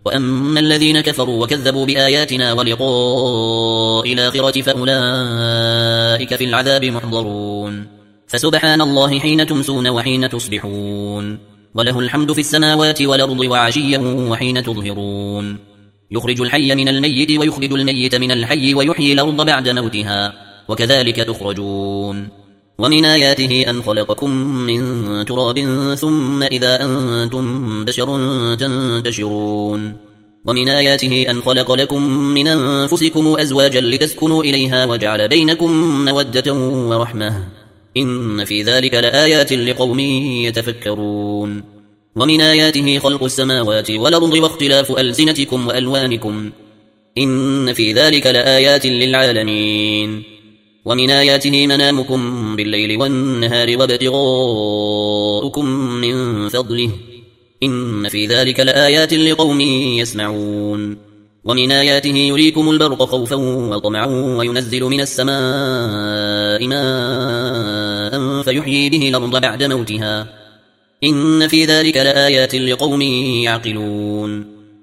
وأما الذين كفروا وكذبوا بآياتنا ولقاء الآخرة فأولئك في العذاب محضرون فسبحان الله حين تمسون وحين تصبحون وله الحمد في السماوات والأرض وعشيا وحين تظهرون يخرج الحي من الميت ويخرج الميت من الحي ويحيي الأرض بعد موتها وكذلك تخرجون ومن آياته أن خلقكم من تراب ثم إذا أنتم بشر تنتشرون ومن آياته أن خلق لكم من أنفسكم أزواجا لتسكنوا إليها وجعل بينكم مودة ورحمة إن في ذلك لآيات لقوم يتفكرون ومن آياته خلق السماوات والأرض واختلاف ألسنتكم وألوانكم إن في ذلك لآيات للعالمين ومن آياته منامكم بالليل والنهار وابتغاؤكم من فضله إن في ذلك لآيات لقوم يسمعون ومن آياته يريكم البرق خوفا وطمعا وينزل من السماء ماء فيحيي به الأرض بعد موتها إن في ذلك لآيات لقوم يعقلون